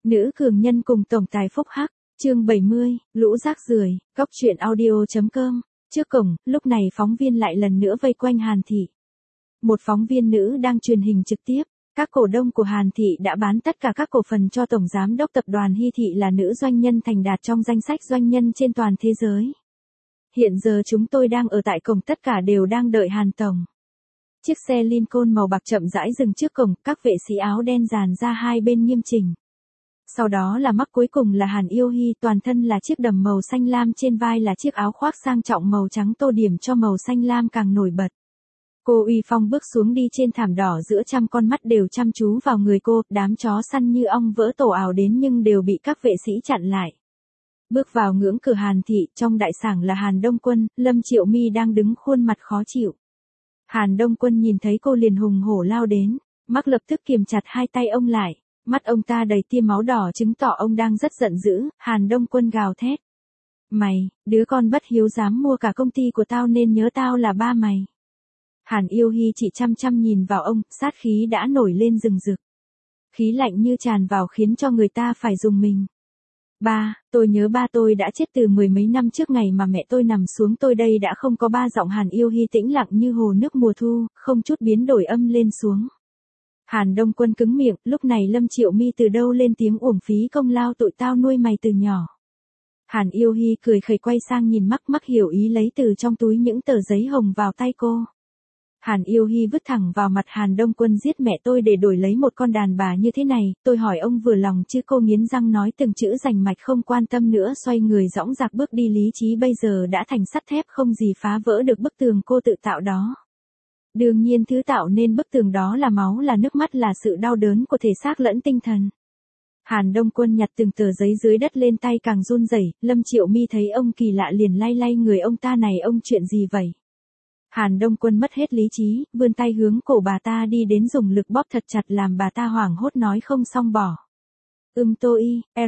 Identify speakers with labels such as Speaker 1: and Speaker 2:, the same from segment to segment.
Speaker 1: Nữ cường nhân cùng tổng tài phúc hắc, chương 70, lũ rác rưởi, góc truyện audio.com. Trước cổng, lúc này phóng viên lại lần nữa vây quanh Hàn Thị. Một phóng viên nữ đang truyền hình trực tiếp, các cổ đông của Hàn Thị đã bán tất cả các cổ phần cho Tổng Giám đốc Tập đoàn Hy Thị là nữ doanh nhân thành đạt trong danh sách doanh nhân trên toàn thế giới. Hiện giờ chúng tôi đang ở tại cổng, tất cả đều đang đợi Hàn Tổng. Chiếc xe Lincoln màu bạc chậm rãi dừng trước cổng, các vệ sĩ áo đen dàn ra hai bên nghiêm chỉnh. Sau đó là mắc cuối cùng là Hàn Yêu Hy, toàn thân là chiếc đầm màu xanh lam, trên vai là chiếc áo khoác sang trọng màu trắng tô điểm cho màu xanh lam càng nổi bật. Cô uy phong bước xuống đi trên thảm đỏ, giữa trăm con mắt đều chăm chú vào người cô, đám chó săn như ong vỡ tổ ào đến nhưng đều bị các vệ sĩ chặn lại. Bước vào ngưỡng cửa Hàn Thị, trong đại sảnh là Hàn Đông Quân, Lâm Triệu My đang đứng khuôn mặt khó chịu. Hàn Đông Quân nhìn thấy cô liền hùng hổ lao đến, Mark lập tức kiềm chặt hai tay ông lại, mắt ông ta đầy tia máu đỏ chứng tỏ ông đang rất giận dữ. Hàn Đông Quân gào thét: "Mày, đứa con bất hiếu dám mua cả công ty của tao nên nhớ tao là ba mày." Hàn Yêu Hy chỉ chăm chăm nhìn vào ông, sát khí đã nổi lên rừng rực. Khí lạnh như tràn vào khiến cho người ta phải rùng mình. "Ba, tôi nhớ ba tôi đã chết từ mười mấy năm trước, ngày mà mẹ tôi nằm xuống tôi đây đã không có ba." Giọng Hàn Yêu Hy tĩnh lặng như hồ nước mùa thu, không chút biến đổi âm lên xuống. Hàn Đông Quân cứng miệng, lúc này Lâm Triệu My từ đâu lên tiếng uổng phí công lao tụi tao nuôi mày từ nhỏ. Hàn Yêu Hy cười khẩy quay sang nhìn Mark hiểu ý lấy từ trong túi những tờ giấy hồng vào tay cô. Hàn Yêu Hy vứt thẳng vào mặt Hàn Đông Quân: "Giết mẹ tôi để đổi lấy một con đàn bà như thế này, tôi hỏi ông vừa lòng chứ?" Cô nghiến răng nói từng chữ rành mạch, không quan tâm nữa, xoay người dõng dạc bước đi. Lý trí bây giờ đã thành sắt thép, không gì phá vỡ được bức tường cô tự tạo đó. Đương nhiên thứ tạo nên bức tường đó là máu, là nước mắt, là sự đau đớn của thể xác lẫn tinh thần. Hàn Đông Quân nhặt từng tờ giấy dưới đất lên, tay càng run rẩy. Lâm Triệu My thấy ông kỳ lạ liền lay lay người ông ta: "Này ông, chuyện gì vậy?" Hàn Đông Quân mất hết lý trí, vươn tay hướng cổ bà ta đi đến, dùng lực bóp thật chặt làm bà ta hoảng hốt nói không xong bỏ. Tôi,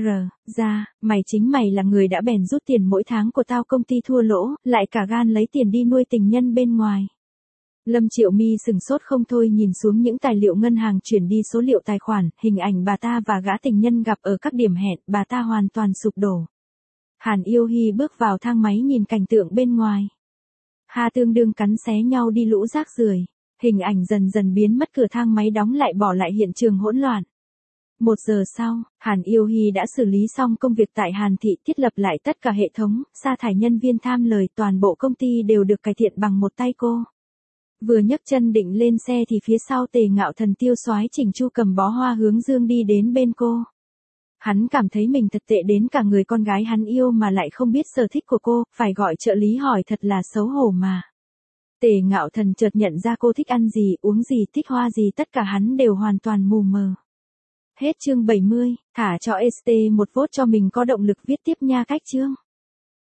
Speaker 1: mày chính mày là người đã bèn rút tiền mỗi tháng của tao, công ty thua lỗ, lại cả gan lấy tiền đi nuôi tình nhân bên ngoài." Lâm Triệu My sừng sốt không thôi, nhìn xuống những tài liệu ngân hàng chuyển đi, số liệu tài khoản, hình ảnh bà ta và gã tình nhân gặp ở các điểm hẹn, bà ta hoàn toàn sụp đổ. Hàn Yêu Hy bước vào thang máy nhìn cảnh tượng bên ngoài. Ha, tương đương cắn xé nhau đi, lũ rác rưởi. Hình ảnh dần dần biến mất, cửa thang máy đóng lại, bỏ lại hiện trường hỗn loạn. 1 giờ sau, Hàn Yêu Hy đã xử lý xong công việc tại Hàn Thị, thiết lập lại tất cả hệ thống, sa thải nhân viên tham lời, toàn bộ công ty đều được cải thiện bằng một tay cô. Vừa nhấc chân định lên xe thì phía sau Tề Ngạo Thần tiêu soái chỉnh chu cầm bó hoa hướng dương đi đến bên cô. Hắn cảm thấy mình thật tệ đến cả người con gái hắn yêu mà lại không biết sở thích của cô, phải gọi trợ lý hỏi, thật là xấu hổ mà. Tề Ngạo Thần chợt nhận ra cô thích ăn gì, uống gì, thích hoa gì, tất cả hắn đều hoàn toàn mù mờ. Hết chương 70, thả cho ST một vote cho mình có động lực viết tiếp nha. Cách chương.